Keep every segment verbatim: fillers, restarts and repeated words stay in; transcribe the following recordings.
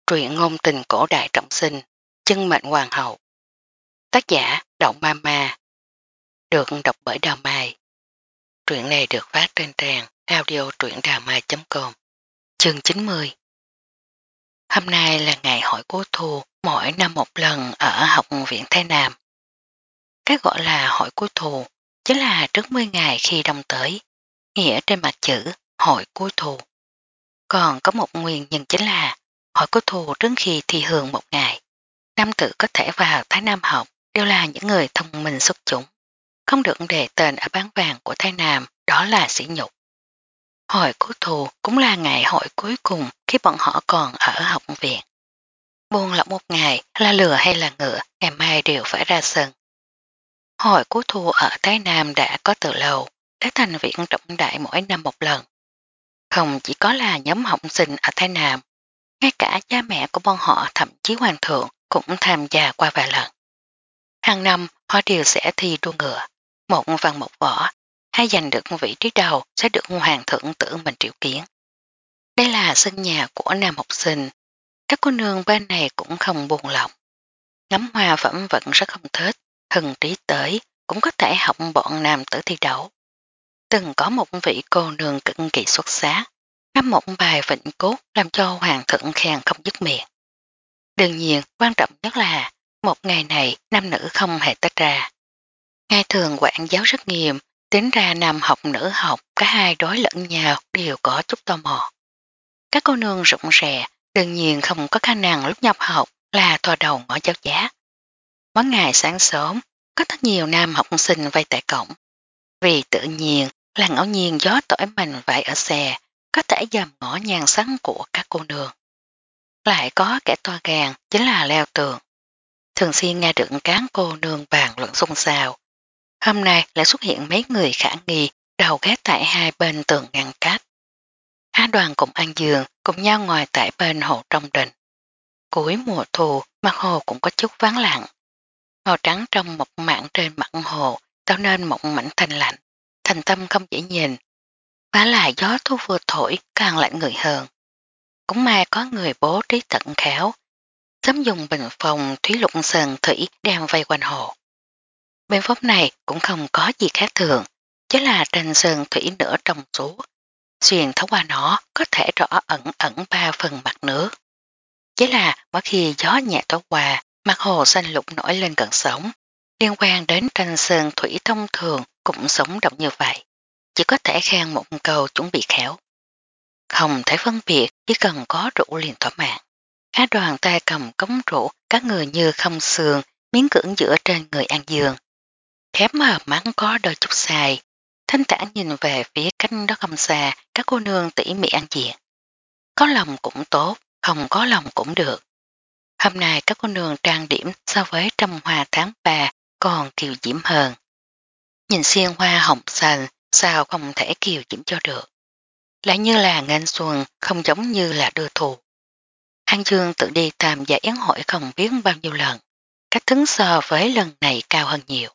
Truyện ngôn tình cổ đại trọng sinh, chân mệnh hoàng hậu. Tác giả Động Ma Ma. Được đọc bởi Đào Mai. Truyện này được phát trên trang audio truyệnđàmai chấm com. Chương chín mươi. Hôm nay là ngày hỏi cuối thu, mỗi năm một lần ở Học viện Thái Nam. Cái gọi là hỏi cuối thu chính là trước mười ngày khi đông tới, nghĩa trên mặt chữ hội cuối thu. Còn có một nguyên nhân chính là hỏi cuối thu trước khi thi hương một ngày. Nam tử có thể vào Thái Nam học đều là những người thông minh xuất chúng, không được đề tên ở bán vàng của Thái Nam, đó là sỉ nhục. Hội cuối thu cũng là ngày hội cuối cùng khi bọn họ còn ở học viện. Buông lỏng một ngày là lừa hay là ngựa, ngày mai đều phải ra sân. Hội cuối thu ở Thái Nam đã có từ lâu, đã thành viện trọng đại mỗi năm một lần. Không chỉ có là nhóm học sinh ở Thái Nam, ngay cả cha mẹ của bọn họ, thậm chí hoàng thượng cũng tham gia qua vài lần. Hàng năm họ đều sẽ thi đua ngựa, một văn một võ, hay giành được vị trí đầu sẽ được hoàng thượng tự mình triệu kiến. Đây là sân nhà của nam học sinh, các cô nương bên này cũng không buồn lòng. Ngắm hoa phẩm vẫn rất không thích, hừng trí tới cũng có thể học bọn nam tử thi đấu. Từng có một vị cô nương cực kỳ xuất sắc, ngắm một bài vịnh cốt làm cho hoàng thượng khen không dứt miệng. Đương nhiên quan trọng nhất là một ngày này nam nữ không hề tách ra. Ngày thường quản giáo rất nghiêm, tính ra nam học nữ học cả hai đối lẫn nhau đều có chút tò mò. Các cô nương rụng rè đương nhiên không có khả năng lúc nhập học là thò đầu ngõ giáo giá. Mỗi ngày sáng sớm có rất nhiều nam học sinh vây tại cổng. Vì tự nhiên là ngẫu nhiên gió tỏi mạnh vải ở xe có thể dầm ngõ nhàn sắn của các cô nương. Lại có kẻ to gan chính là leo tường. Thường xuyên nghe được các cô nương bàn luận xôn xao. Hôm nay lại xuất hiện mấy người khả nghi đầu ghé tại hai bên tường ngăn cách. Á Đoàn cùng An Dương cùng nhau ngồi tại bên hồ trong đình. Cuối mùa thu mặt hồ cũng có chút vắng lặng. Màu trắng trong một mảng trên mặt hồ tạo nên một mảnh thanh lạnh, thành tâm không dễ nhìn. Và lại gió thu vừa thổi càng lạnh người hơn. Cũng may có người bố trí tận khéo, sớm dùng bình phòng thủy lục sơn thủy đem vây quanh hồ. Bên phóng này cũng không có gì khác thường, chứ là trên sơn thủy nửa trong suốt. Xuyên thấu qua nó có thể rõ ẩn ẩn ba phần mặt nước. Chứ là mỗi khi gió nhẹ tỏa qua, mặt hồ xanh lục nổi lên gần sóng, liên quan đến tranh sơn thủy thông thường cũng sống động như vậy. Chỉ có thể khen một câu chuẩn bị khéo. Không thể phân biệt, chỉ cần có rượu liền thỏa mãn. Á Đoàn tay cầm cống rượu, các người như không xương, miếng cưỡng giữa trên người An Dương. Khép mờ mắt có đôi chút sai, thanh tản nhìn về phía cánh đó không xa, các cô nương tỉ mỉ ăn diện. Có lòng cũng tốt, không có lòng cũng được. Hôm nay các cô nương trang điểm so với trăm hoa tháng ba còn kiều diễm hơn. Nhìn xiên hoa hồng xanh, sao không thể kiều diễm cho được. Lại như là nghênh xuân, không giống như là đưa thù. An Dương tự đi tham gia yến hội không biết bao nhiêu lần, cách thức so với lần này cao hơn nhiều.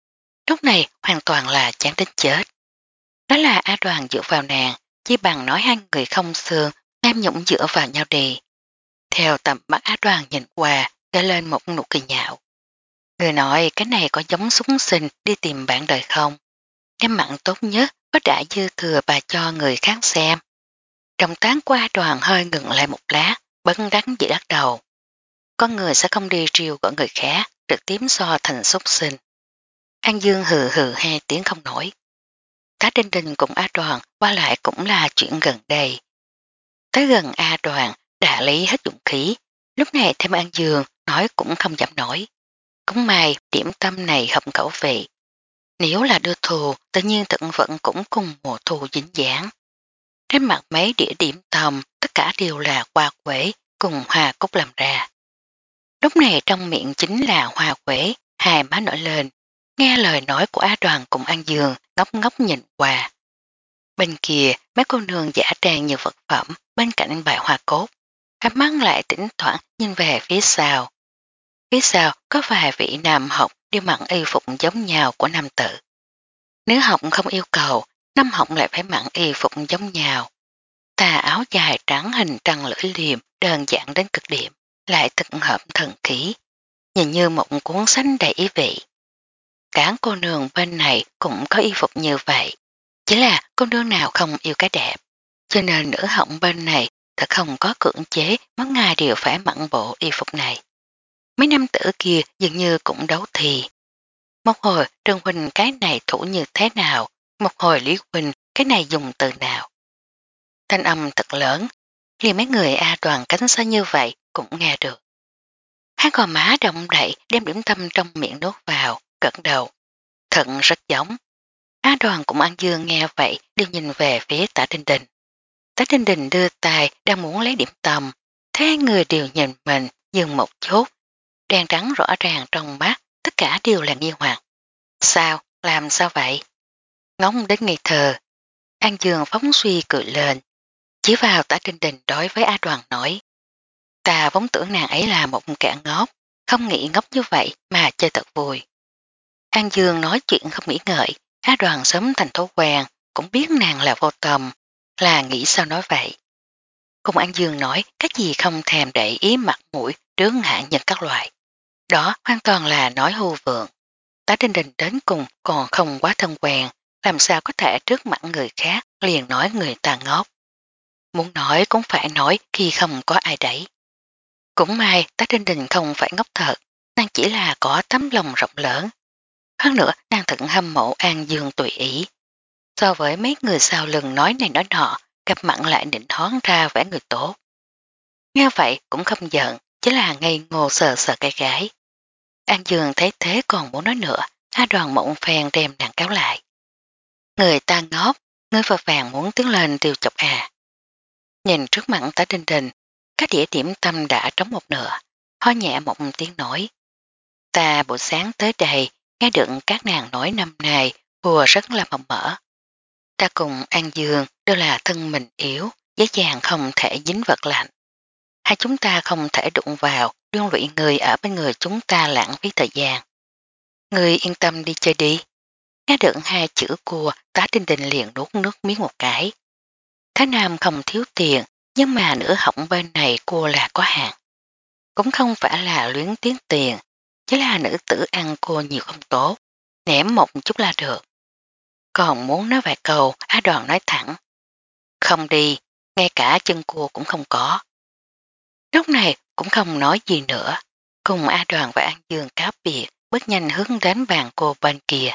Lúc này hoàn toàn là chán đến chết. Đó là Á Đoàn dựa vào nàng, chỉ bằng nói hai người không xương, nam nhũng dựa vào nhau đi. Theo tầm mắt Á Đoàn nhìn qua, gây lên một nụ cười nhạo. Người nói cái này có giống súng sinh đi tìm bạn đời không? Em mặn tốt nhất có đã dư thừa bà cho người khác xem. Động tán của Á Đoàn hơi ngừng lại một lát, bấn đắn dĩ đắt đầu. Con người sẽ không đi triều gọi người khác, trực tiếp so thành súc sinh. An Dương hừ hừ hai tiếng không nổi. Tá Đinh Đình cùng A Đoàn qua lại cũng là chuyện gần đây. Tới gần A Đoàn đã lấy hết dụng khí, lúc này thêm An Dương nói cũng không dám nổi. Cũng may điểm tâm này hợp khẩu vị. Nếu là đưa thù, tự nhiên tận vận cũng cùng mùa thù dính dáng. Trên mặt mấy đĩa điểm tâm, tất cả đều là hoa quế cùng hoa cúc làm ra. Lúc này trong miệng chính là hoa quế, hai má nổi lên. Nghe lời nói của Á Đoàn cùng An Dương, ngốc ngốc nhìn qua. Bên kia, mấy cô nương giả trang như vật phẩm, bên cạnh bài hoa cốt. Ánh mắt lại tỉnh thoảng nhìn về phía sau. Phía sau có vài vị nam học đi mặc y phục giống nhau của nam tử. Nếu học không yêu cầu, nam học lại phải mặc y phục giống nhau. Tà áo dài trắng hình trăng lưỡi liềm đơn giản đến cực điểm, lại thực hợp thần khí, nhìn như một cuốn sách đầy ý vị. Các cô nương bên này cũng có y phục như vậy, chỉ là cô nương nào không yêu cái đẹp, cho nên nữ họng bên này thật không có cưỡng chế mỗi ngày đều phải mặn bộ y phục này. Mấy nam tử kia dường như cũng đấu thì. Một hồi Trương Huynh cái này thủ như thế nào, một hồi Lý Huynh cái này dùng từ nào. Thanh âm thật lớn, liền mấy người A Đoàn cánh xa như vậy cũng nghe được. Hai gò má động đậy đem điểm tâm trong miệng đốt vào, gật đầu. Thận rất giống. A Đoàn cũng An Dương nghe vậy đều nhìn về phía Tả Đinh Đình. Tả Đinh Đình đưa tay đang muốn lấy điểm tâm, thế người đều nhìn mình dừng một chút. Đen trắng rõ ràng trong mắt, tất cả đều là nghi hoặc. Sao? Làm sao vậy? Ngóng đến nghi thờ. An Dương phóng suy cười lên. Chỉ vào Tả Đinh Đình đối với A Đoàn nói. Ta vốn tưởng nàng ấy là một kẻ ngốc, không nghĩ ngốc như vậy mà chơi thật vui. An Dương nói chuyện không nghĩ ngợi, A Đoàn sớm thành thói quen, cũng biết nàng là vô tâm, là nghĩ sao nói vậy. Cùng An Dương nói cái gì không thèm để ý mặt mũi trướng hạng nhân các loại. Đó hoàn toàn là nói hưu vượng. Tá Đinh Đình đến cùng còn không quá thân quen, làm sao có thể trước mặt người khác liền nói người ta ngốc. Muốn nói cũng phải nói khi không có ai đẩy. Cũng may Tá Đinh Đình không phải ngốc thật, nàng chỉ là có tấm lòng rộng lớn. Hơn nữa nàng thận hâm mộ An Dương tùy ý. So với mấy người sau lưng nói này nói nọ, gặp mặn lại định thoáng ra vẻ người tốt. Nghe vậy cũng không giận, chỉ là ngây ngô sờ sờ cái gái. An Dương thấy thế còn muốn nói nữa, A Đoàn mộng phèn đem nàng cáo lại. Người ta ngốc, người vợ vàng muốn tiến lên tiêu chọc à. Nhìn trước mặt Tả Đinh Đình, các đĩa điểm tâm đã trống một nửa, ho nhẹ một tiếng nói. Ta buổi sáng tới đây, nghe được các nàng nói năm nay, vừa rất là mộng mở. Ta cùng An Dương đều là thân mình yếu, dễ dàng không thể dính vật lạnh. Hai chúng ta không thể đụng vào, liên lụy người ở bên người chúng ta lãng phí thời gian. Người yên tâm đi chơi đi. Nghe được hai chữ cua, Tá Đinh Đình liền nuốt nước miếng một cái. Thái Nam không thiếu tiền, nhưng mà nửa hỏng bên này cua là có hạn. Cũng không phải là luyến tiếng tiền, chỉ là nữ tử ăn cua nhiều không tốt, ném một chút là được. Còn muốn nói vài câu, Á Đoàn nói thẳng. Không đi, ngay cả chân cua cũng không có. Lúc này cũng không nói gì nữa, cùng A Đoàn và An Dương cáo biệt, bước nhanh hướng đến bàn cô bên kia.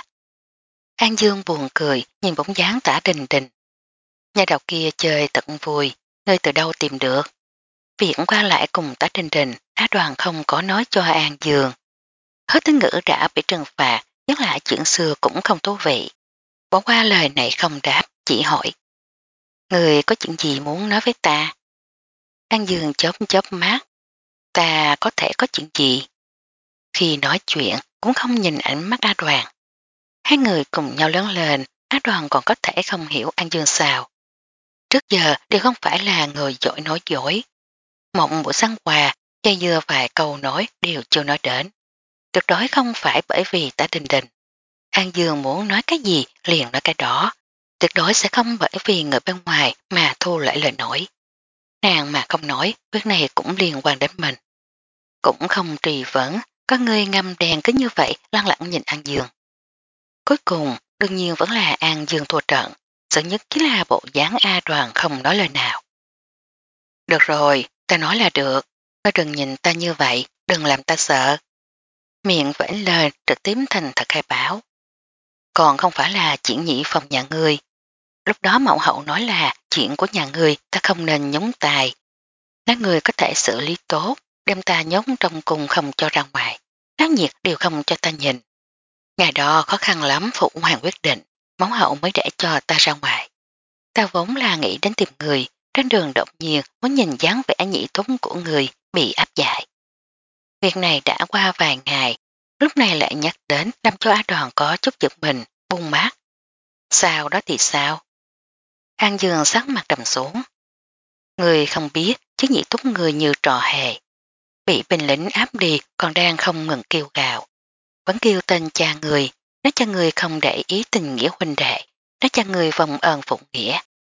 An Dương buồn cười, nhìn bóng dáng Tả Đình Đình. Nhà đầu kia chơi tận vui, nơi từ đâu tìm được. Viện qua lại cùng Tả Đình Đình, Á Đoàn không có nói cho An Dương. Hết tiếng ngữ đã bị trừng phạt, nhắc lại chuyện xưa cũng không thú vị. Bỏ qua lời này không đáp, chỉ hỏi. Người có chuyện gì muốn nói với ta? An Dương chớp chớp mắt. Ta có thể có chuyện gì? Khi nói chuyện cũng không nhìn ánh mắt A Đoàn. Hai người cùng nhau lớn lên, Á Đoàn còn có thể không hiểu An Dương sao. Trước giờ đều không phải là người giỏi nói dối. Mộng buổi sáng qua, dây dưa vài câu nói đều chưa nói đến. Tuyệt đối không phải bởi vì Tả Đình Đình. An Dương muốn nói cái gì liền nói cái đó. Tuyệt đối sẽ không bởi vì người bên ngoài mà thu lại lời nói. Nàng mà không nói, việc này cũng liên quan đến mình. Cũng không trì vấn, có người ngâm đèn cứ như vậy lăng lặng nhìn An Dương. Cuối cùng, đương nhiên vẫn là An Dương thua trận, sợ nhất chính là bộ dáng A Đoàn không nói lời nào. Được rồi, ta nói là được, ngươi đừng nhìn ta như vậy, đừng làm ta sợ. Miệng vẫy lên trực tiếp thành thật khai báo. Còn không phải là chuyện nhị phòng nhà ngươi. Lúc đó mẫu hậu nói là chuyện của nhà ngươi ta không nên nhúng tài. Nếu người có thể xử lý tốt, đem ta nhốt trong cùng không cho ra ngoài, náo nhiệt đều không cho ta nhìn. Ngày đó khó khăn lắm phụ hoàng quyết định, mẫu hậu mới để cho ta ra ngoài. Ta vốn là nghĩ đến tìm người, trên đường đột nhiên muốn nhìn dáng vẻ nhị thúng của người bị áp giải. Việc này đã qua vài ngày, lúc này lại nhắc đến làm cho Á Đoàn có chút giật mình, buông mát. Sao đó thì sao? An Dương sắc mặt trầm xuống. Người không biết chứ nhị thúng người như trò hề. Bị binh lính áp đi còn đang không ngừng kêu gào. Vẫn kêu tên cha người, nói cho người không để ý tình nghĩa huynh đệ, nói cho người vòng ơn phụng nghĩa.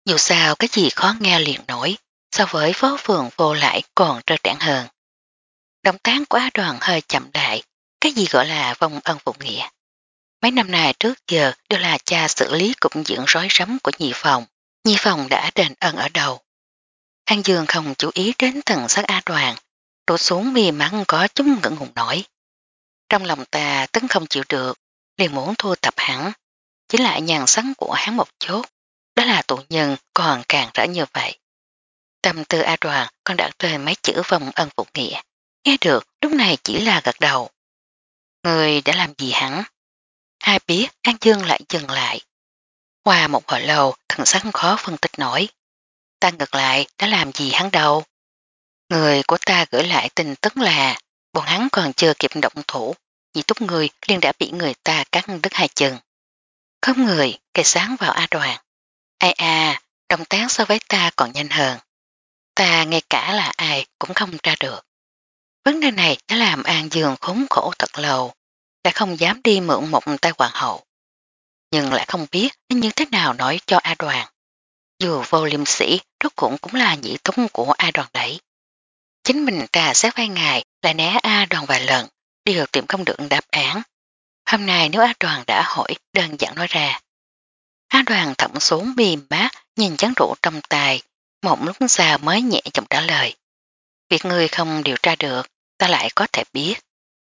Dù sao cái gì khó nghe liền nổi, so với phố phường vô lại còn trơ trẽn hơn. Động tác của A Đoàn hơi chậm lại, cái gì gọi là vong ân phụ nghĩa. Mấy năm nay trước giờ đều là cha xử lý cục diện rối rắm của nhị phòng, nhị phòng đã đền ân ở đầu. An Dương không chú ý đến thần sắc A Đoàn, đổ xuống mi mắng có chút ngưỡng ngùng nổi. Trong lòng ta tấn không chịu được, liền muốn thua tập hắn, chỉ lại nhàn sắn của hắn một chút, đó là tụ nhân còn càng rỡ như vậy. Tâm tư A Đoàn còn đặt trên mấy chữ vong ân phụ nghĩa, nghe được lúc này chỉ là gật đầu. Người đã làm gì hắn? Ai biết An Dương lại dừng lại. Qua một hồi lâu thần sắc khó phân tích nổi. Ta ngược lại đã làm gì hắn đâu. Người của ta gửi lại tin tức là bọn hắn còn chưa kịp động thủ, nhị túc người liền đã bị người ta cắt đứt hai chân. Không người cây sáng vào A Đoàn. Ai à, động tác so với ta còn nhanh hơn. Ta ngay cả là ai cũng không tra được. Vấn đề này đã làm An Dương khốn khổ thật lâu, đã không dám đi mượn một tay hoàng hậu. Nhưng lại không biết nên như thế nào nói cho A Đoàn. Dù vô liêm sĩ rốt cũng cũng là nhị túng của A Đoàn đấy. Chính mình trà xét vài ngày lại né A Đoàn vài lần, đều tìm không được đáp án. Hôm nay nếu A Đoàn đã hỏi đơn giản nói ra. A Đoàn thẩm xuống mềm mát nhìn chén rượu trong tay, một lúc sau mới nhẹ giọng trả lời. Việc người không điều tra được, ta lại có thể biết.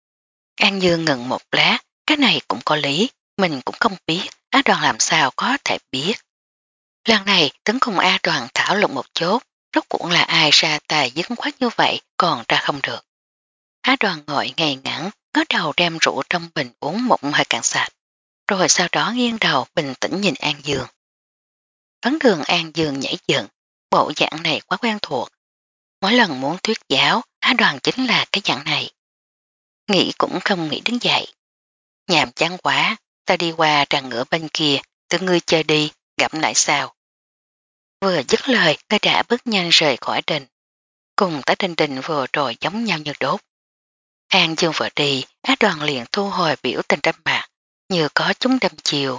An Dương ngừng một lát, cái này cũng có lý, mình cũng không biết, A Đoàn làm sao có thể biết. Lần này tấn cùng A Đoàn thảo luận một chốt, rốt cuộc là ai ra tài dứt khoát như vậy còn ra không được. A Đoàn ngồi ngay ngắn, ngó đầu đem rượu trong bình uống một hơi cạn sạch, rồi sau đó nghiêng đầu bình tĩnh nhìn An Dương. Vấn đường An Dương nhảy dựng, bộ dạng này quá quen thuộc. Mỗi lần muốn thuyết giáo, A Đoàn chính là cái dạng này. Nghĩ cũng không nghĩ đứng dậy. Nhàm chán quá, ta đi qua tràn ngựa bên kia, tự ngươi chơi đi, gặp lại sao. Vừa dứt lời, người đã bước nhanh rời khỏi đình. Cùng tới đình đình vừa rồi giống nhau như đốt. An Dương vừa đi, Á Đoàn liền thu hồi biểu tình trên mặt, như có chúng đâm chiều.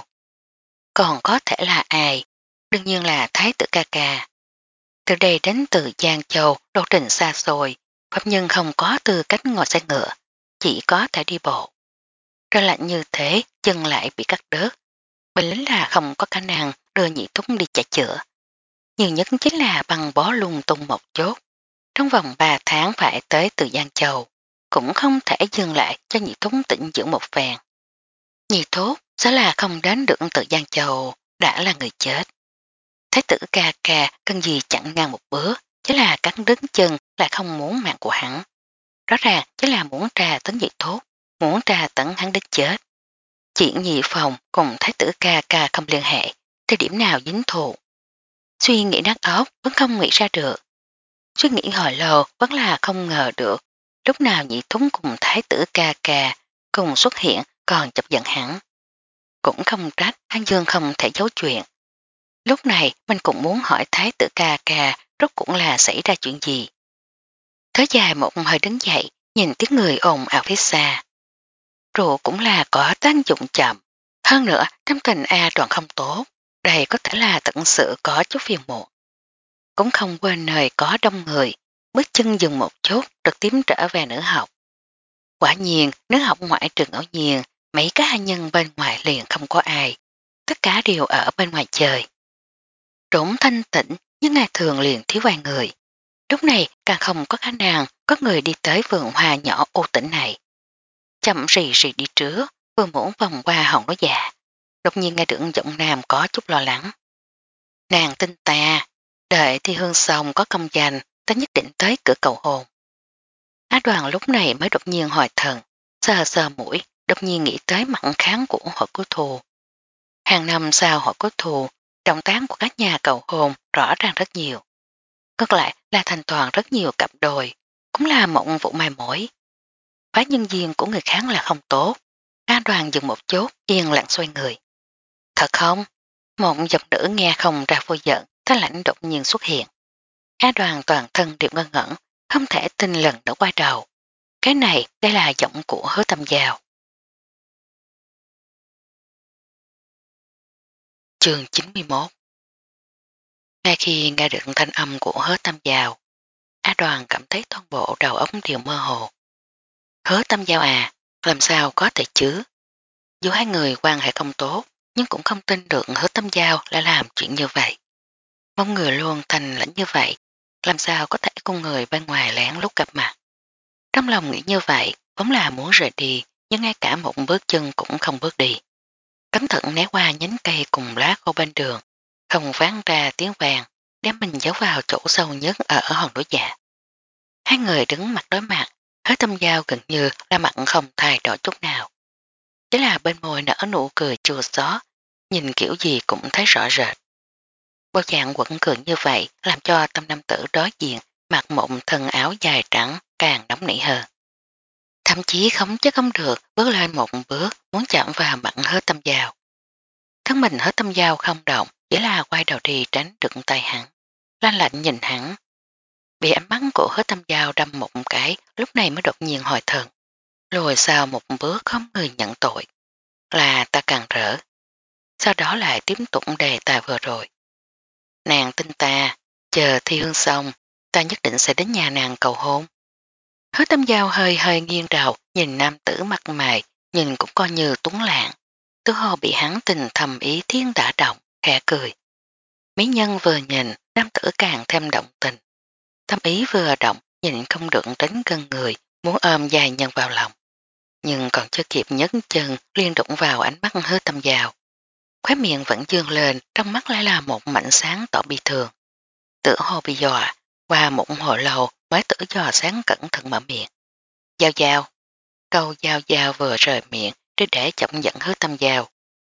Còn có thể là ai? Đương nhiên là Thái tử ca ca. Từ đây đến từ Giang Châu, đô trình xa xôi, pháp nhân không có tư cách ngồi xe ngựa, chỉ có thể đi bộ. Trời lạnh như thế, chân lại bị cắt đớt. Bình lính là không có khả năng đưa nhị thúc đi chạy chữa. Nhiều nhất chính là băng bó lung tung một chốt. Trong vòng ba tháng phải tới từ Giang Châu, cũng không thể dừng lại cho nhị thúc tỉnh dưỡng một phèn. Nhị thúc sẽ là không đến được từ Giang Châu, đã là người chết. Thái tử ca ca cần gì chặn ngang một bữa, chỉ là cắn đứt chân lại không muốn mạng của hắn. Rõ ràng chỉ là muốn trà tấn nhị thúc, muốn trà tấn hắn đến chết. Chuyện nhị phòng cùng thái tử ca ca không liên hệ, thì điểm nào dính thù. Suy nghĩ đắt óc vẫn không nghĩ ra được. Suy nghĩ hồi lâu vẫn là không ngờ được lúc nào nhị thúng cùng thái tử ca ca cùng xuất hiện còn chọc giận hắn. Cũng không trách An Dương không thể giấu chuyện. Lúc này mình cũng muốn hỏi thái tử ca ca rốt cũng là xảy ra chuyện gì. Thớ dài một hơi đứng dậy, nhìn tiếng người ồn ào phía xa. Rượu cũng là có tác dụng chậm. Hơn nữa, tâm tình A Đoàn không tốt, đây có thể là tận sự có chút phiền muộn. Cũng không quên nơi có đông người, bước chân dừng một chút trực tiếp trở về nữ học. Quả nhiên, nữ học ngoại trường ngẫu nhiên, mấy cá hạ nhân bên ngoài liền không có ai. Tất cả đều ở bên ngoài chơi. Trốn thanh tĩnh, nhưng ngày thường liền thiếu vài người. Lúc này càng không có khả năng có người đi tới vườn hoa nhỏ ô tĩnh này. Chậm rì rì đi trước, vừa muốn vòng qua hòn đối dạ. Đột nhiên nghe được giọng nam có chút lo lắng. Nàng tin ta, đợi thi hương xong có công danh, ta nhất định tới cửa cầu hôn. Á Đoàn lúc này mới đột nhiên hồi thần, sờ sờ mũi, đột nhiên nghĩ tới mặn kháng của hội cứu thù. Hàng năm sau hội cứu thù, động tác của các nhà cầu hôn rõ ràng rất nhiều. Ngược lại là thành toàn rất nhiều cặp đôi, cũng là một vụ mai mối. Phái nhân viên của người khác là không tốt. Á Đoàn dừng một chút, yên lặng xoay người. Thật không? Một giọng nữ nghe không ra vô giận, thanh lãnh đột nhiên xuất hiện. Á Đoàn toàn thân đều ngơ ngẩn, không thể tin lần nữa quay đầu. Cái này đây là giọng của Hứa Tâm Giao. Chương chín mươi mốt Ngay khi nghe được thanh âm của Hứa Tâm Giao, A Đoàn cảm thấy toàn bộ đầu óc đều mơ hồ. Hứa Tâm Giao à, làm sao có thể chứ? Dù hai người quan hệ không tốt, nhưng cũng không tin được Hứa Tâm Giao đã làm chuyện như vậy. Mong người luôn thành lãnh như vậy, làm sao có thể cùng người bên ngoài lén lúc gặp mặt. Trong lòng nghĩ như vậy, vốn là muốn rời đi, nhưng ngay cả một bước chân cũng không bước đi. Cẩn thận né qua nhánh cây cùng lá khô bên đường, không ván ra tiếng vàng, đem mình giấu vào chỗ sâu nhất ở hòn đồi dạ. Hai người đứng mặt đối mặt, Hứa Tâm Giao gần như là mặt không thay đổi chút nào. Chỉ là bên môi nở nụ cười chua xót, nhìn kiểu gì cũng thấy rõ rệt. Bộ dạng quẩn cường như vậy làm cho tâm nam tử đối diện mặc một thân áo dài trắng càng nóng nảy hơn. Thậm chí không chứ không được bước lên một bước muốn chạm vào mặt Hứa Tâm Giao. Thân mình Hứa Tâm Giao không động, chỉ là quay đầu đi tránh được tay hắn. Lanh lạnh nhìn hắn. Bị ánh mắt của Hứa Tâm Giao đâm một cái, lúc này mới đột nhiên hồi thần. Lùi sau một bước không người nhận tội. Là ta càng rỡ. Sau đó lại tiếp tục đề tài vừa rồi. Nàng tin ta, chờ thi hương xong, ta nhất định sẽ đến nhà nàng cầu hôn. Hứa Tâm Giao hơi hơi nghiêng đầu, nhìn nam tử mặt mày, nhìn cũng coi như tuấn lạng. Tư hồ bị hắn tình thầm ý thiên đã động, khẽ cười. Mỹ nhân vừa nhìn, nam tử càng thêm động tình. Tâm ý vừa động, nhìn không được đến gần người, muốn ôm dài nhân vào lòng. Nhưng còn chưa kịp nhấn chân, liên đụng vào ánh mắt Hứa Tâm Giao. Khóe miệng vẫn dương lên, trong mắt lại là một mảnh sáng tỏ bi thường. Tự hồ bị dọa, qua một hồi lâu mới tự dò sáng cẩn thận mở miệng. Giao Giao. Câu Giao Giao vừa rời miệng, để để chậm dẫn Hứa Tâm Giao.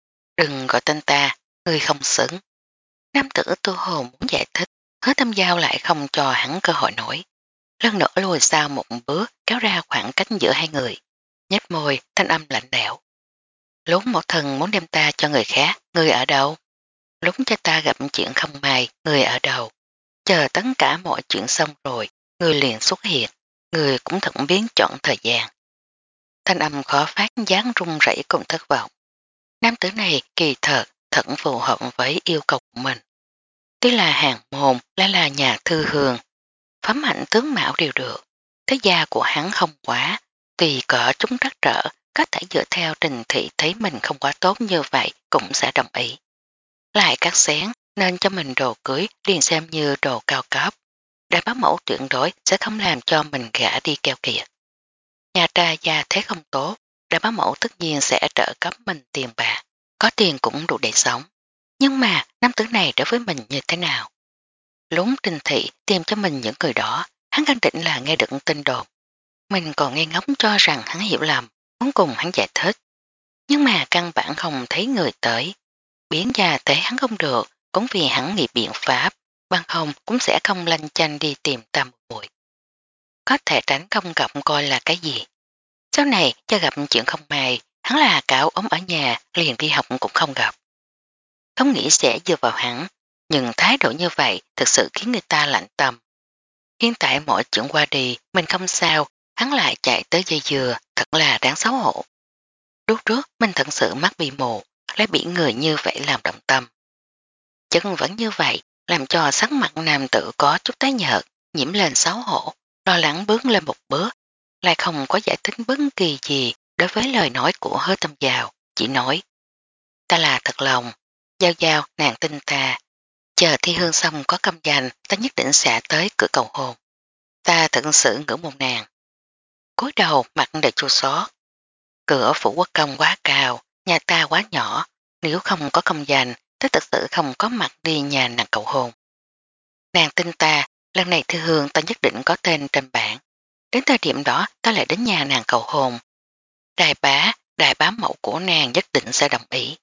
Đừng gọi tên ta, ngươi không xứng. Nam tử tu hồ muốn giải thích, Hứa Tâm Giao lại không cho hắn cơ hội nổi. Lần nữa lùi sau một bước kéo ra khoảng cách giữa hai người. Nhếch môi, thanh âm lạnh lẽo. Lúc một thần muốn đem ta cho người khác, ngươi ở đâu? Lúc cho ta gặp chuyện không may, ngươi ở đâu? Chờ tất cả mọi chuyện xong rồi, ngươi liền xuất hiện, ngươi cũng thật biến chọn thời gian. Thanh âm khó phát dáng rung rẩy cùng thất vọng. Nam tử này kỳ thật, thật phù hợp với yêu cầu của mình. Tuy là hàng môn, lại là nhà thư hương, phẩm hạnh tướng mạo đều được. Thế gia của hắn không quá, tùy cỡ chúng trắc trở, có thể dựa theo trình thị thấy mình không quá tốt như vậy cũng sẽ đồng ý. Lại cắt xén nên cho mình đồ cưới liền xem như đồ cao cấp. Đại bá mẫu tuyệt đối sẽ không làm cho mình gã đi keo kiệt. Nhà trai gia thế không tốt, đại bá mẫu tất nhiên sẽ trợ cấp mình tiền bạc, có tiền cũng đủ để sống. Nhưng mà nam tử này đối với mình như thế nào? Lúng trình thị tìm cho mình những người đó, hắn khẳng định là nghe được tin đồn. Mình còn nghe ngóng cho rằng hắn hiểu lầm, muốn cùng hắn giải thích. Nhưng mà căn bản không thấy người tới. Biến ra tế hắn không được, cũng vì hắn nghĩ biện pháp, bằng không cũng sẽ không lanh chanh đi tìm tam bụi. Có thể tránh không gặp coi là cái gì. Sau này cho gặp chuyện không may, hắn là cạo ốm ở nhà, liền đi học cũng không gặp. Không nghĩ sẽ dựa vào hắn, nhưng thái độ như vậy thực sự khiến người ta lạnh tâm. Hiện tại mọi chuyện qua đi, mình không sao, hắn lại chạy tới dây dừa, thật là đáng xấu hổ. Lúc trước mình thật sự mắt bị mù, lại bị người như vậy làm động tâm. Chân vẫn như vậy, làm cho sắc mặt nam tử có chút tái nhợt, nhiễm lên xấu hổ, lo lắng bước lên một bước, lại không có giải thích bất kỳ gì đối với lời nói của Hứa Tâm Giao, chỉ nói. Ta là thật lòng, Giao Giao nàng tin ta, chờ thi hương xong có công danh ta nhất định sẽ tới cửa cầu hôn. Ta thật sự ngưỡng mộ nàng. Cúi đầu mặt đầy chua xót. Cửa phủ quốc công quá cao, nhà ta quá nhỏ, nếu không có công danh, ta thật sự không có mặt đi nhà nàng cầu hôn. Nàng tin ta, lần này thư hương ta nhất định có tên trên bảng. Đến thời điểm đó ta lại đến nhà nàng cầu hôn. Đại bá, đại bá mẫu của nàng nhất định sẽ đồng ý.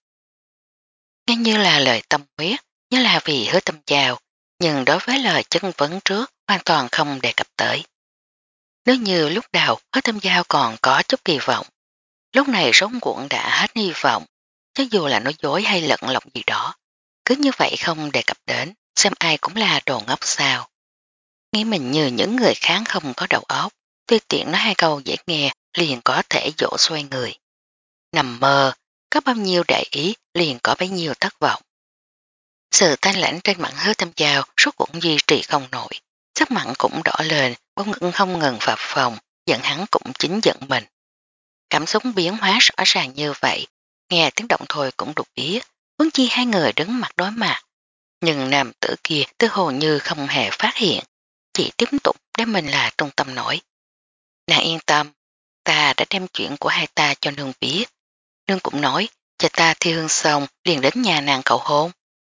Nghe như là lời tâm huyết, như là vì Hứa Tâm Giao, nhưng đối với lời chân vấn trước hoàn toàn không đề cập tới. Nếu như lúc đầu Hứa Tâm Giao còn có chút kỳ vọng, lúc này rống cuộn đã hết hy vọng, cho dù là nói dối hay lận lọc gì đó, cứ như vậy không đề cập đến, xem ai cũng là đồ ngốc sao. Nghĩ mình như những người kháng không có đầu óc, tuy tiện nói hai câu dễ nghe liền có thể dỗ xoay người. Nằm mơ, có bao nhiêu đại ý liền có bấy nhiêu thất vọng. Sự thanh lãnh trên mặt Hứa Tâm Giao suốt cũng duy trì không nổi, sắc mặn cũng đỏ lên, bóng ngưng không ngừng phập phồng, giận hắn cũng chính giận mình. Cảm xúc biến hóa rõ ràng như vậy, nghe tiếng động thôi cũng đục biết, huống chi hai người đứng mặt đối mặt. Nhưng nam tử kia tư hồ như không hề phát hiện, chỉ tiếp tục đem mình là trung tâm nổi. Nàng yên tâm, ta đã đem chuyện của hai ta cho nương biết. Nương cũng nói, chờ ta thi hương xong liền đến nhà nàng cầu hôn.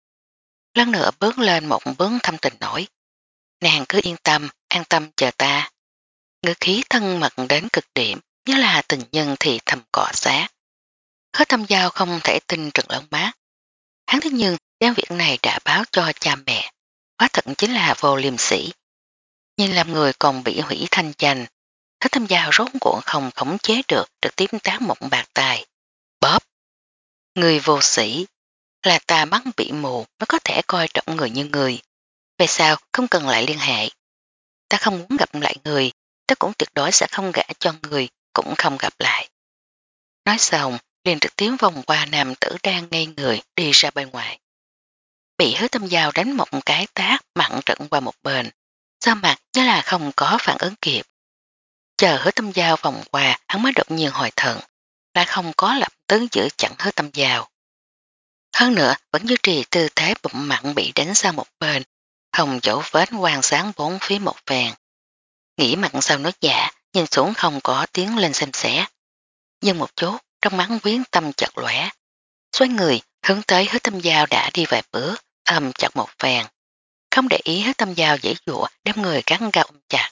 Lần nữa bước lên một bước thâm tình nổi. Nàng cứ yên tâm, an tâm chờ ta. Ngữ khí thân mật đến cực điểm, như là tình nhân thì thầm cọ sát. Hứa Tâm Giao không thể tin trừng lớn mát. Hắn thế nhưng đem việc này đã báo cho cha mẹ, quá thật chính là vô liêm sỉ. Nhưng làm người còn bị hủy thanh danh, Hứa Tâm Giao rốt cuộc không khống chế được trực tiếp tán một bạc tài. Bóp! Người vô sĩ, là ta mắt bị mù mới có thể coi trọng người như người. Về sao không cần lại liên hệ. Ta không muốn gặp lại người, ta cũng tuyệt đối sẽ không gả cho người, cũng không gặp lại. Nói xong, liền trực tiếp vòng qua nam tử đang ngây người đi ra bên ngoài. Bị Hứa Tâm Giao đánh một cái tác mặn trận qua một bên, sao mặt như là không có phản ứng kịp. Chờ Hứa Tâm Giao vòng qua, hắn mới đột nhiên hồi thần, lại không có lập tức giữ chặn Hứa Tâm Giao. Hơn nữa vẫn duy trì tư thế bụng mặn bị đánh sang một bên, không dấu vết quan sáng bốn phía một vàng. Nghĩ mặn sau nói dạ, nhìn xuống không có tiếng lên xem xẻ. Nhưng một chút, trong mắt quyến tâm chợt lóe, xoay người hướng tới Hứa Tâm Giao đã đi vài bước, ầm chặt một vàng. Không để ý Hứa Tâm Giao dễ dụa đem người gắn gao ôm chặt.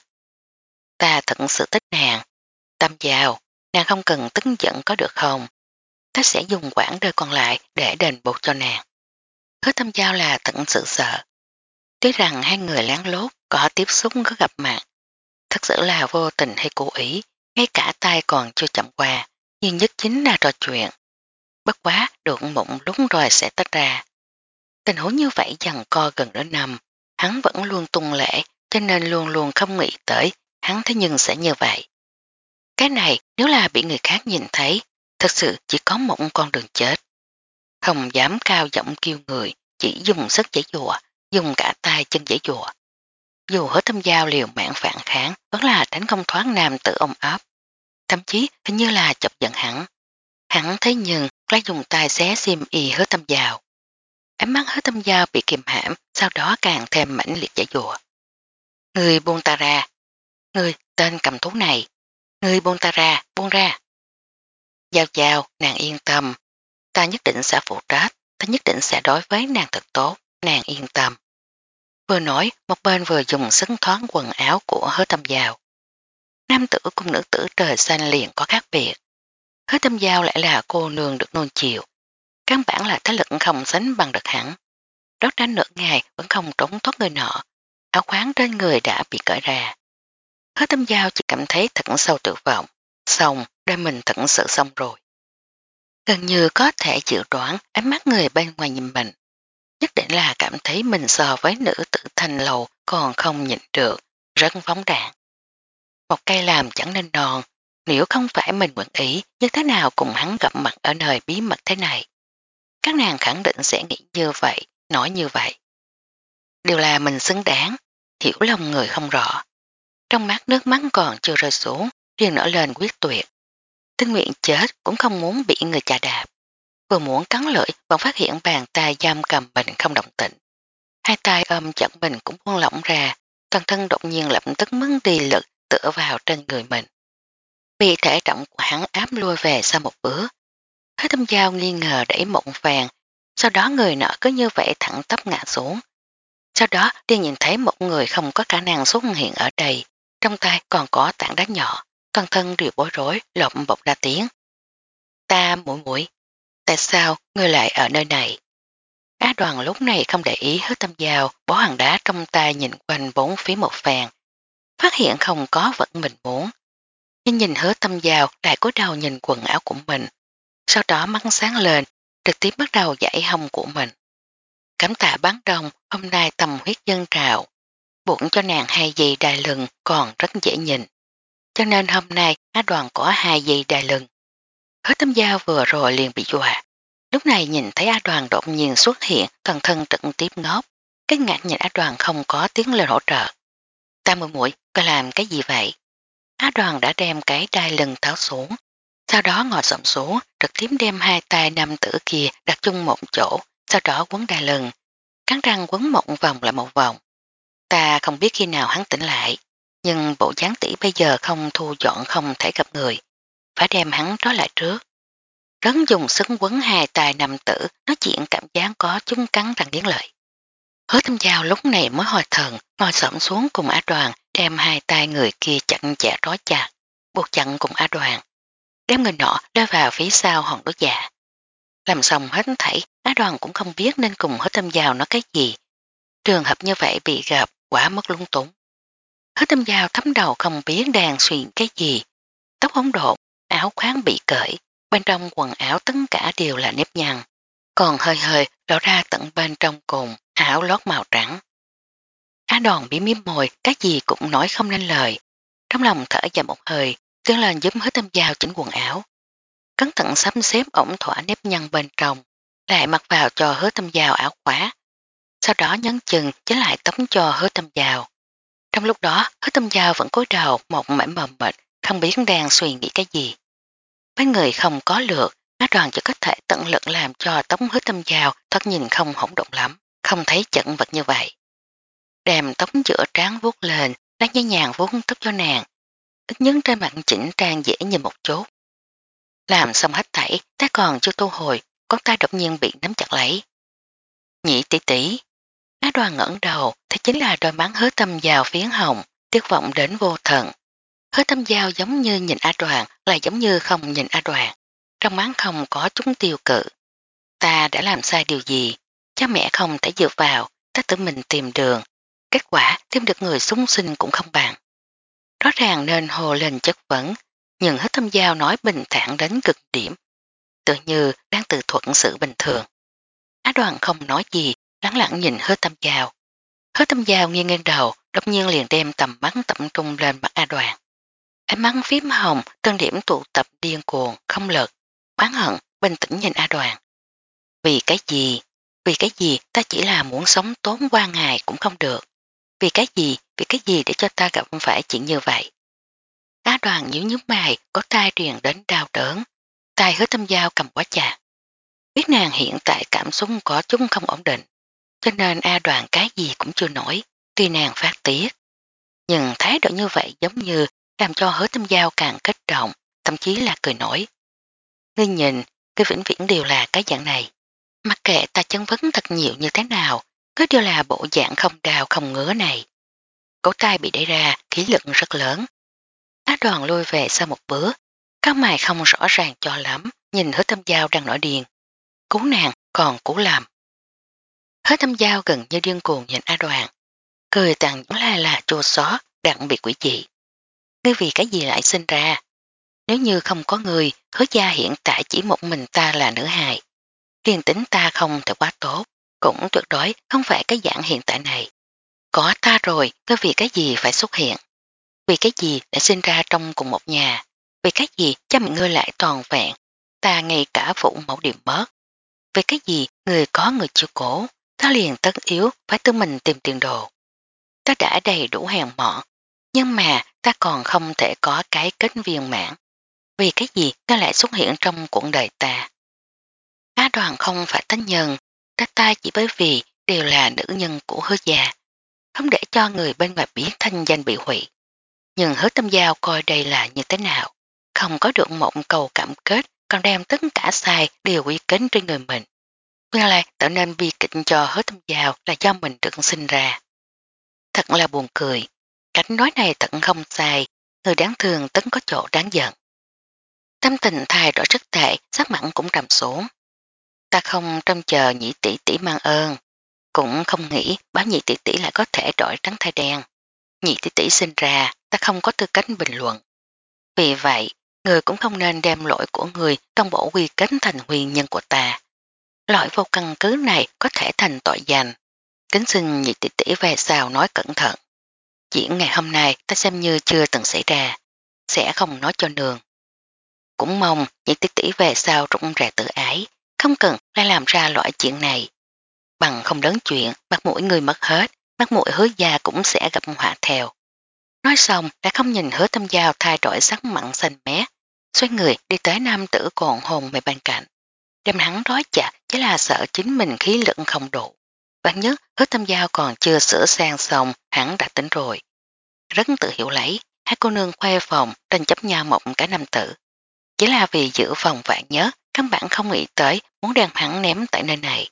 Ta thật sự thích nàng. Tâm Giao, nàng không cần tức giận có được không? Ta sẽ dùng quãng đời còn lại để đền bù cho nàng. Hứa Tâm Giao là thật sự sợ. Tuy rằng hai người lén lút có tiếp xúc có gặp mặt, thật sự là vô tình hay cố ý, ngay cả tay còn chưa chậm qua, nhưng nhất chính là trò chuyện. Bất quá được mụn lúc rồi sẽ tách ra. Tình huống như vậy dần co gần đến năm, hắn vẫn luôn tung lễ, cho nên luôn luôn không nghĩ tới hắn thế nhưng sẽ như vậy. Cái này nếu là bị người khác nhìn thấy, thật sự chỉ có một con đường chết. Không dám cao giọng kêu người, chỉ dùng sức giãy dụa, dùng cả tay chân giãy dụa. Dù Hứa Tâm Giao liều mạng phản kháng, vẫn là tránh không thoát nam tự ôm ấp. Thậm chí hình như là chọc giận hắn. Hắn thấy nhưng lại dùng tay xé xiêm y Hứa Tâm Giao. Ánh mắt Hứa Tâm Giao bị kìm hãm, sau đó càng thêm mãnh liệt giãy dụa. Người buông ta ra. Người tên cầm thú này. Người buông ta ra, buông ra. Giao Giao, nàng yên tâm. Ta nhất định sẽ phụ trách, ta nhất định sẽ đối với nàng thật tốt, nàng yên tâm. Vừa nói, một bên vừa dùng sức thoáng quần áo của Hứa Tâm Giao. Nam tử cùng nữ tử trời xanh liền có khác biệt. Hứa Tâm Giao lại là cô nương được nôn chiều. Căn bản là thế lực không sánh bằng được hẳn. Đốt đánh nửa ngày vẫn không trốn thoát người nọ. Áo khoáng trên người đã bị cởi ra. Hứa Tâm Giao chỉ cảm thấy thật sâu tự vọng. Xong, đôi mình thật sự xong rồi. Gần như có thể dự đoán ánh mắt người bên ngoài nhìn mình. Nhất định là cảm thấy mình so với nữ tử thanh lầu còn không nhịn được, rất phóng đạn. Một cây làm chẳng nên đòn, nếu không phải mình nguyện ý như thế nào cùng hắn gặp mặt ở nơi bí mật thế này. Các nàng khẳng định sẽ nghĩ như vậy, nói như vậy. Điều là mình xứng đáng, hiểu lòng người không rõ. Trong mắt nước mắt còn chưa rơi xuống, liền nở lên quyết tuyệt. Tinh nguyện chết cũng không muốn bị người chà đạp. Vừa muốn cắn lưỡi vẫn phát hiện bàn tay giam cầm mình không động tĩnh. Hai tay ôm chặt mình cũng buông lỏng ra, toàn thân đột nhiên lập tức mất đi lực tựa vào trên người mình. Bị thể trọng của hắn áp lui về sau một bước. Hứa Tâm Giao nghi ngờ đẩy mộng vàng, sau đó người nọ cứ như vậy thẳng tắp ngã xuống. Sau đó đi nhìn thấy một người không có khả năng xuất hiện ở đây, trong tay còn có tảng đá nhỏ, toàn thân đều bối rối, lộn bột ra tiếng. Ta mũi mũi, tại sao ngươi lại ở nơi này? Á Đoàn lúc này không để ý Hứa Tâm Giao bỏ hòn đá trong tay nhìn quanh bốn phía một vàng, phát hiện không có vật mình muốn. Nhưng nhìn Hứa Tâm Giao lại cúi đầu nhìn quần áo của mình, sau đó mắt sáng lên, trực tiếp bắt đầu giải hông của mình. Cảm tạ bán đông hôm nay tầm huyết dân trào, buộc cho nàng hai dây đai lưng còn rất dễ nhìn. Cho nên hôm nay Á Đoàn có hai dây đai lưng. Hứa Tâm Giao vừa rồi liền bị dọa. Lúc này nhìn thấy A Đoàn đột nhiên xuất hiện, toàn thân trực tiếp ngốc, cái ngạc nhìn A Đoàn không có tiếng lên hỗ trợ. Ta muội muội, coi làm cái gì vậy? Á Đoàn đã đem cái đai lưng tháo xuống, sau đó ngồi xổm xuống, trực tiếp đem hai tay nam tử kia đặt chung một chỗ, sau đó quấn đai lưng, cắn răng quấn một vòng lại một vòng. Ta không biết khi nào hắn tỉnh lại, nhưng bộ dáng tỷ bây giờ không thu dọn không thể gặp người, phải đem hắn trói lại trước. Rấn dùng sức quấn hai tay nam tử, nói chuyện cảm giác có chúng cắn răng nghiến lợi. Hứa Tâm Giao lúc này mới hồi thần, ngồi xổm xuống cùng Á Đoàn, đem hai tay người kia chặn chẽ trói chặt, buộc chặn cùng Á Đoàn, đem người nọ đưa vào phía sau hòn đốt dạ. Làm xong hết thảy, Á Đoàn cũng không biết nên cùng Hứa Tâm Giao nói cái gì. Trường hợp như vậy bị gặp quả mất lung túng. Hứa Tâm Giao thấm đầu không biết đang suy cái gì, tóc hỗn độn, áo khoáng bị cởi, bên trong quần áo tất cả đều là nếp nhăn, còn hơi hơi lộ ra tận bên trong cùng áo lót màu trắng. Á Đoàn bị miếm môi, cái gì cũng nói không nên lời. Trong lòng thở dài một hơi, tiến lên giúp Hứa Tâm Giao chỉnh quần áo. Cẩn thận sắp xếp ổng thỏa nếp nhăn bên trong, lại mặc vào cho Hứa Tâm Giao áo khóa. Sau đó nhấn chừng chính lại tống cho Hứa Tâm Giao. Trong lúc đó, Hứa Tâm Giao vẫn cúi đầu một mảnh mờ mịt, không biết đang suy nghĩ cái gì. Mấy người không có lượt, Á Đoàn chỉ có thể tận lực làm cho tống Hứa Tâm Giao thật nhìn không hỗn độn lắm, không thấy chận vật như vậy. Đem tóc giữa trán vuốt lên, đang nhẹ nhàng vuốt tóc cho nàng, ít nhấn trên mặt chỉnh trang dễ như một chút. Làm xong hết thảy, ta còn chưa thu hồi, con tay đột nhiên bị nắm chặt lấy. Nhị tỷ tỷ, Á Đoàn ngẩng đầu, thế chính là đôi mắt Hứa Tâm Giao phiến hồng, tuyệt vọng đến vô thần. Hứa Tâm Giao giống như nhìn Á Đoàn, lại giống như không nhìn Á Đoàn, trong mắt không có chúng tiêu cự. Ta đã làm sai điều gì? Cha mẹ không thể dựa vào, ta tự mình tìm đường. Kết quả tìm được người súng sinh cũng không bằng. Rõ ràng nên hồ lên chất vấn, nhưng Hứa Tâm Giao nói bình thản đến cực điểm. Tự như đang tự thuận sự bình thường. Á Đoàn không nói gì, lắng lặng nhìn Hứa Tâm Giao. Hứa Tâm Giao nghiêng nghiêng đầu, đột nhiên liền đem tầm mắt tập trung lên mặt Á Đoàn. Ánh mắt phím hồng, tân điểm tụ tập điên cuồng, không lực, oán hận, bình tĩnh nhìn Á Đoàn. Vì cái gì? Vì cái gì ta chỉ là muốn sống tốn qua ngày cũng không được. Vì cái gì? Vì cái gì để cho ta gặp phải chuyện như vậy? Á Đoàn nhíu nhíu mày, có tai truyền đến đau đớn. Tai Hứa Tâm Giao cầm quá chặt. Biết nàng hiện tại cảm xúc có chúng không ổn định, cho nên A Đoàn cái gì cũng chưa nổi, tuy nàng phát tiết. Nhưng thái độ như vậy giống như làm cho Hứa Tâm Giao càng kích động, thậm chí là cười nổi. Ngươi nhìn, ngươi vĩnh viễn đều là cái dạng này. Mặc kệ ta chân vấn thật nhiều như thế nào, cứ đều là bộ dạng không đau không ngứa này. Cổ tay bị đẩy ra, khí lực rất lớn. Á Đoàn lui về sau một bước, cao mày không rõ ràng cho lắm, nhìn Hứa Tâm Giao đang nổi điên. Cứu nàng còn cứu làm. Hứa Tâm Giao gần như điên cuồng nhìn Á Đoàn, cười tặng những la là chua xót, đặc biệt quỷ dị. Ngươi vì cái gì lại sinh ra? Nếu như không có người, Hứa gia hiện tại chỉ một mình ta là nữ hài. Kiên tính ta không thể quá tốt, cũng tuyệt đối không phải cái dạng hiện tại này. Có ta rồi, ngươi vì cái gì phải xuất hiện? Vì cái gì đã sinh ra trong cùng một nhà? Vì cái gì cha mẹ ngươi lại toàn vẹn? Ta ngay cả phụ mẫu điểm mất. Vì cái gì người có người chưa cổ, ta liền tất yếu phải tự mình tìm tiền đồ. Ta đã đầy đủ hèn mọn, nhưng mà ta còn không thể có cái kết viên mãn. Vì cái gì nó lại xuất hiện trong cuộc đời ta? Á Đoàn không phải tánh nhân, trách ta chỉ bởi vì đều là nữ nhân của Hứa gia, không để cho người bên ngoài biết thanh danh bị hủy. Nhưng Hứa Tâm Giao coi đây là như thế nào, không có được một cầu cảm kết, còn đem tất cả sai đều quy kính trên người mình. Nguyên lai tạo nên bi kịch cho Hứa Tâm Giao là do mình được sinh ra. Thật là buồn cười, cảnh nói này thật không sai, người đáng thương tấn có chỗ đáng giận. Tâm tình thay đổi rất tệ, sắc mặn cũng trầm xuống. Ta không trông chờ nhị tỷ tỷ mang ơn, cũng không nghĩ báo nhị tỷ tỷ lại có thể đổi trắng thay đen. Nhị tỷ tỷ sinh ra, ta không có tư cách bình luận. Vì vậy, người cũng không nên đem lỗi của người trong bộ quy kết thành nguyên nhân của ta. Lỗi vô căn cứ này có thể thành tội danh. Kính xin nhị tỷ tỷ về sau nói cẩn thận. Chuyện ngày hôm nay ta xem như chưa từng xảy ra, sẽ không nói cho nương. Cũng mong nhị tỷ tỷ về sau rụng rè tự ái, không cần lại làm ra loại chuyện này. Bằng không lớn chuyện, mặt mũi người mất hết, mặt mũi Hứa gia cũng sẽ gặp họa theo. Nói xong đã không nhìn Hứa Tâm Giao thay đổi sắc mặn xanh mét, xoay người đi tới nam tử còn hồn mê bên cạnh. Đem hắn trói chặt chỉ là sợ chính mình khí lực không đủ. Vạn nhất Hứa Tâm Giao còn chưa sửa sang xong, hắn đã tỉnh rồi. Rất tự hiểu lấy, hai cô nương khoe phòng tranh chấp nhau một cái nam tử. Chỉ là vì giữ phòng vạn nhớ, căn bản không nghĩ tới muốn đem hắn ném tại nơi này.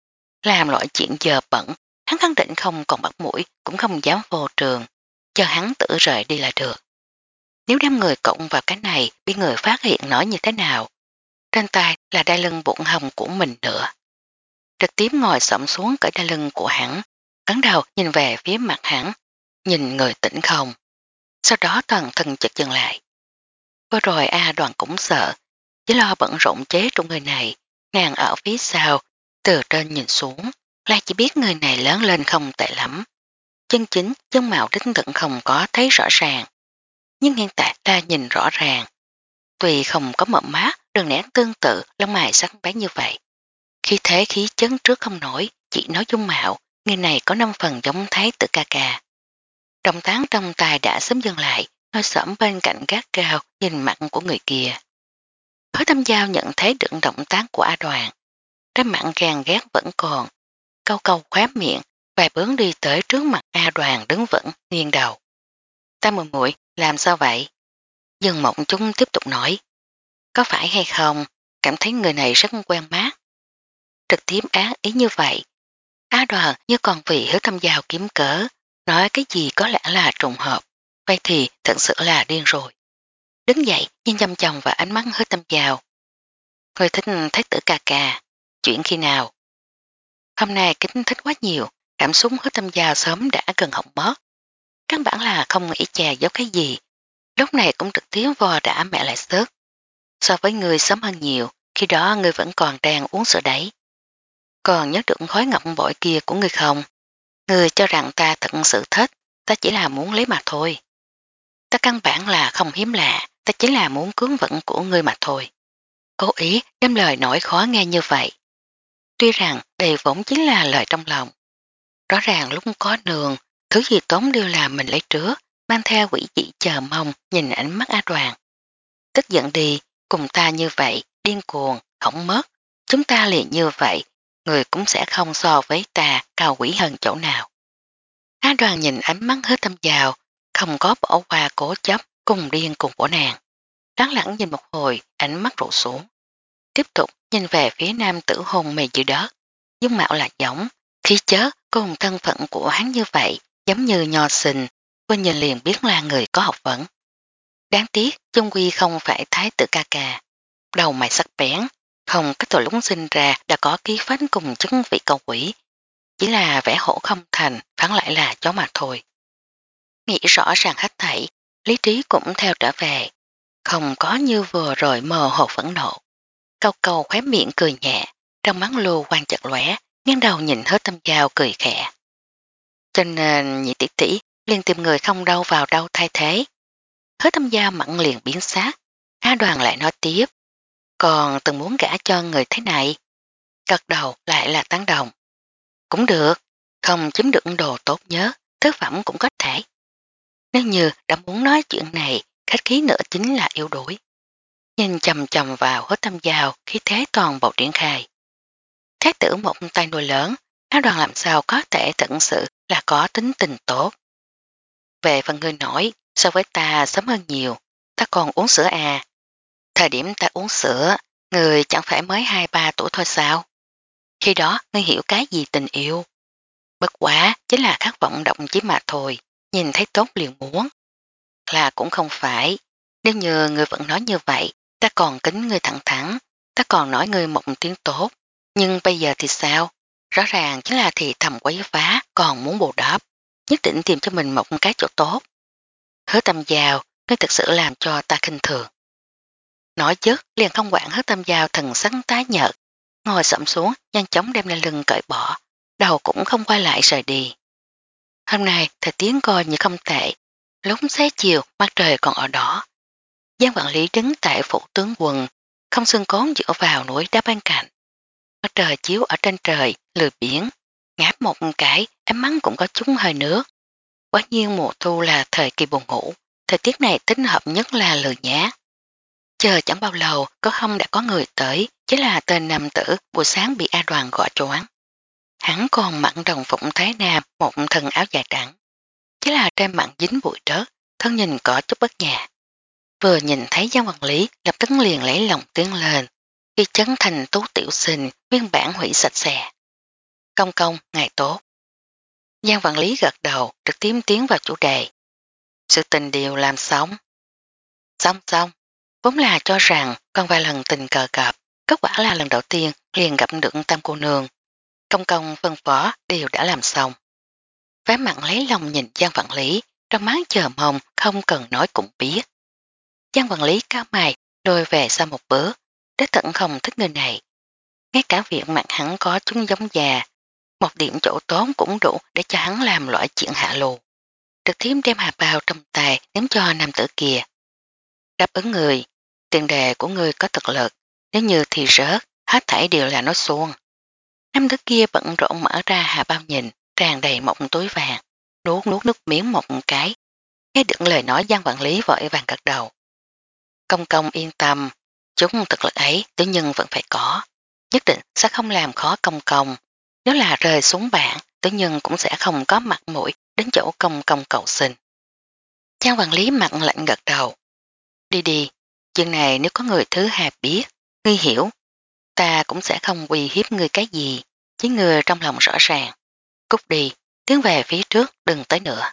Làm loại chuyện giờ bẩn, hắn khẳng định không còn bắt mũi, cũng không dám vô trường, chờ hắn tự rời đi là được. Nếu đem người cộng vào cái này, bị người phát hiện nói như thế nào? Trên tay là đai lưng bụng hồng của mình nữa. Trực tiếp ngồi xổm xuống cởi đai lưng của hắn, ấn đầu nhìn về phía mặt hắn, nhìn người tỉnh không. Sau đó toàn thân chật dừng lại. Vừa rồi A Đoàn cũng sợ, chỉ lo bận rộn chế trong người này, nàng ở phía sau, từ trên nhìn xuống, lại chỉ biết người này lớn lên không tệ lắm. Chân chính, chân mạo đích thực không có thấy rõ ràng. Nhưng hiện tại ta nhìn rõ ràng. Tuy không có mậm mát, đường nét tương tự, lông mày sắc bén như vậy. Khi thế khí chấn trước không nổi, chỉ nói dung mạo, người này có năm phần giống thái tử ca ca. Động tán trong tay đã sớm dừng lại, ngồi xổm bên cạnh gác cao nhìn mặt của người kia. Hứa Tâm Giao nhận thấy được động tác của A Đoàn. Cái mặn gàn ghét vẫn còn, câu câu khóe miệng, vài bước đi tới trước mặt A Đoàn đứng vững, nghiêng đầu. Ta muội muội làm sao vậy? Dương Mộng chúng tiếp tục nói. Có phải hay không, cảm thấy người này rất quen mắt. Trực tiếp ác ý như vậy. A Đoàn như còn vì Hứa Tâm Giao kiếm cớ, nói cái gì có lẽ là trùng hợp, vậy thì thật sự là điên rồi. Đứng dậy nhìn chăm chồng và ánh mắt Hứa Tâm Giao. Người thích thái tử ca ca, chuyện khi nào? Hôm nay kính thích quá nhiều, cảm xúc Hứa Tâm Giao sớm đã gần hỏng mất. Căn bản là không nghĩ chà giấu cái gì, lúc này cũng trực tiếp vò đã mẹ lại sức. So với người sớm hơn nhiều, khi đó người vẫn còn đang uống sữa đấy. Còn nhớ được khói ngọc bội kia của người không? Người cho rằng ta thật sự thích, ta chỉ là muốn lấy mà thôi. Ta căn bản là không hiếm lạ, ta chỉ là muốn cưỡng vận của người mà thôi. Cố ý đem lời nổi khó nghe như vậy. Tuy rằng đây vốn chính là lời trong lòng. Rõ ràng lúc có đường, thứ gì tốn đều là mình lấy trước, mang theo quỷ chỉ chờ mong nhìn ánh mắt A Đoàn. Tức giận đi, cùng ta như vậy, điên cuồng, không mất. Chúng ta liền như vậy, người cũng sẽ không so với ta cao quỷ hơn chỗ nào. A Đoàn nhìn ánh mắt Hứa Tâm Giao, không có bỏ qua cố chấp, cùng điên cùng của nàng. Đáng lẳng nhìn một hồi, ánh mắt rủ xuống. Tiếp tục nhìn về phía nam tử hồn mê dưới đất. Dung mạo là giống, khí chớ cùng thân phận của hắn như vậy, giống như nho sinh, vừa nhìn liền biết là người có học vấn. Đáng tiếc, chung quy không phải thái tử ca ca. Đầu mày sắc bén, không cái tội lúc sinh ra đã có ký phách cùng chứng vị cầu quỷ. Chỉ là vẻ hổ không thành, phán lại là chó mà thôi. Nghĩ rõ ràng hết thảy, lý trí cũng theo trở về. Không có như vừa rồi mờ hồ phẫn nộ. Câu cầu khóe miệng cười nhẹ, trong mắt lưu quan chật lóe, nghiêng đầu nhìn Hứa Tâm Giao cười khẽ. Cho nên nhị tỷ tỷ liền tìm người không đâu vào đâu thay thế. Hứa Tâm Giao mặn liền biến sát, A Đoàn lại nói tiếp. Còn từng muốn gả cho người thế này? Gật đầu lại là tán đồng. Cũng được, không chiếm được đồ tốt nhớ, thứ phẩm cũng có thể. Nếu như đã muốn nói chuyện này, khách khí nữa chính là yếu đuổi. Nhìn chầm chầm vào Hứa Tâm Giao khi thế toàn bộ triển khai. Thái tử một tay nuôi lớn, A Đoàn làm sao có thể thật sự là có tính tình tốt. Về phần người nổi, so với ta sớm hơn nhiều, ta còn uống sữa à. Thời điểm ta uống sữa, người chẳng phải mới hai ba tuổi thôi sao. Khi đó ngươi hiểu cái gì tình yêu. Bất quá chính là khát vọng động chí mà thôi, nhìn thấy tốt liền muốn. Là cũng không phải, nếu như người vẫn nói như vậy, ta còn kính người thẳng thắn, ta còn nói người một tiếng tốt. Nhưng bây giờ thì sao? Rõ ràng chính là thì thầm quấy phá, còn muốn bù đắp, nhất định tìm cho mình một cái chỗ tốt. Hứa Tâm Giao, ngươi thực sự làm cho ta khinh thường. Nói chứ, liền không quản Hứa Tâm Giao thần sắc tái nhợt, ngồi sẫm xuống, nhanh chóng đem lên lưng cởi bỏ, đầu cũng không quay lại rời đi. Hôm nay thời tiết coi như không tệ, lúc xế chiều mặt trời còn ở đỏ. Giang quản lý đứng tại phủ tướng quân, không xương cốn dựa vào núi đá bên cạnh. Mặt trời chiếu ở trên trời, lười biển, ngáp một cái, ánh mắt cũng có chúng hơi nước. Quả nhiên mùa thu là thời kỳ buồn ngủ, thời tiết này tính hợp nhất là lười nhá. Chờ chẳng bao lâu có không đã có người tới, chỉ là tên nam tử buổi sáng bị A Đoàn gọi choáng. Hắn còn mặn đồng phụng thái nam một thân áo dài trắng. Chỉ là trên mặn dính bụi rớt, thân nhìn có chút bất nhạc. Vừa nhìn thấy Giang Quản Lý lập tức liền lấy lòng tiến lên, khi chấn thành tú tiểu sinh nguyên bản hủy sạch sẽ. Công công, ngài tốt. Giang Quản Lý gật đầu trực tiếp tiến vào chủ đề. Sự tình điều làm sống. Xong xong, vốn là cho rằng còn vài lần tình cờ gặp, kết quả là lần đầu tiên liền gặp được tam cô nương. Công công phân phó đều đã làm xong. Vá mặn lấy lòng nhìn Giang Quản Lý, trong mắt chờ mong không cần nói cũng biết. Giang Quản Lý cao mày đôi về sau một bước, đế thận không thích người này. Ngay cả việc mặt hắn có chúng giống già, một điểm chỗ tốn cũng đủ để cho hắn làm loại chuyện hạ lù. Trực tiếp đem hà bao trong tay ném cho nam tử kia. Đáp ứng người, tiền đề của người có thực lực, nếu như thì rớt, hết thảy đều là nói xuông. Nam tử kia bận rộn mở ra hà bao nhìn, tràn đầy một túi vàng, nuốt nuốt nước miếng một cái. Nghe được lời nói Giang Quản Lý vội vàng gật đầu. Công công yên tâm, chúng thực lực ấy tự nhân vẫn phải có, nhất định sẽ không làm khó công công. Nếu là rơi xuống bảng, tự nhân cũng sẽ không có mặt mũi đến chỗ công công cầu xin. Giang Quản Lý mặt lạnh gật đầu. Đi đi, chuyện này nếu có người thứ hai biết, ngươi hiểu, ta cũng sẽ không uy hiếp ngươi cái gì, chỉ ngươi trong lòng rõ ràng. Cút đi, tiến về phía trước, đừng tới nữa.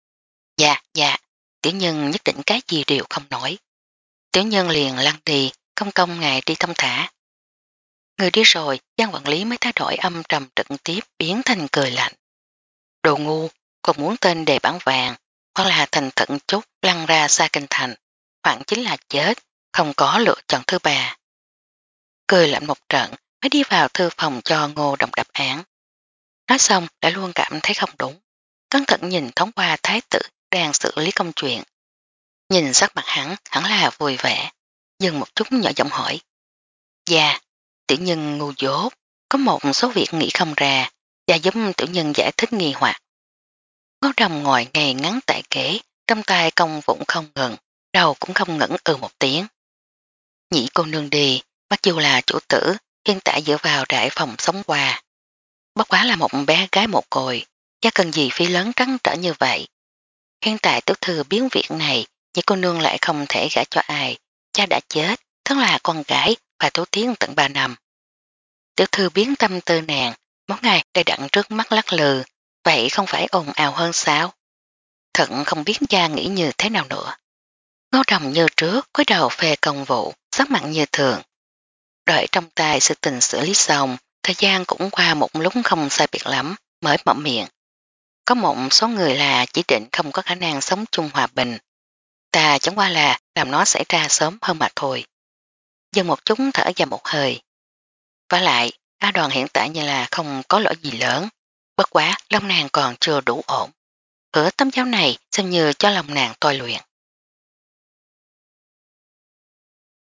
Dạ, dạ, tiểu nhân nhất định cái gì đều không nói. Tiểu nhân liền lăn đi, công công ngài đi thông thả. Người đi rồi, Giang Quản Lý mới thay đổi âm trầm trực tiếp biến thành cười lạnh. Đồ ngu, còn muốn tên đề bản vàng, hoặc là thành thận chút lăn ra xa kinh thành, hoặc chính là chết, không có lựa chọn thứ ba. Cười lạnh một trận, mới đi vào thư phòng cho Ngô Đồng đáp án. Nói xong đã luôn cảm thấy không đúng. Cẩn thận nhìn thoáng qua thái tử đang xử lý công chuyện. Nhìn sắc mặt hắn, hắn là vui vẻ, dừng một chút nhỏ giọng hỏi. Dạ, tiểu nhân ngu dốt, có một số việc nghĩ không ra, và giúp tiểu nhân giải thích nghi hoặc. Ngô Đồng ngồi ngày ngắn tại kế, trong tay công vụng không ngừng, đầu cũng không ngẩn ừ một tiếng. Nhị cô nương đi, mặc dù là chủ tử, hiện tại dựa vào đại phòng sống qua. Bất quá là một bé gái một cồi, chắc cần gì phí lớn trắng trở như vậy. Hiện tại tiểu thư biến việc này, nhị cô nương lại không thể gả cho ai, cha đã chết, thân là con gái, và tố tiếng tận ba năm. Tiểu thư biến tâm tư nàng, mỗi ngày đầy đặn trước mắt lắc lừ, vậy không phải ồn ào hơn sao? Thận không biết cha nghĩ như thế nào nữa. Ngô Đồng như trước, cúi đầu phê công vụ, sắc mặn như thường. Đợi trong tay sự tình xử lý xong, thời gian cũng qua một lúc không sai biệt lắm, mới mở miệng. Có một số người là chỉ định không có khả năng sống chung hòa bình. Ta chẳng qua là làm nó xảy ra sớm hơn mà thôi. Dừng một chút thở ra một hơi. Và lại, A Đoàn hiện tại như là không có lỗi gì lớn. Bất quá, lòng nàng còn chưa đủ ổn. Cửa tấm giáo này xem như cho lòng nàng tôi luyện.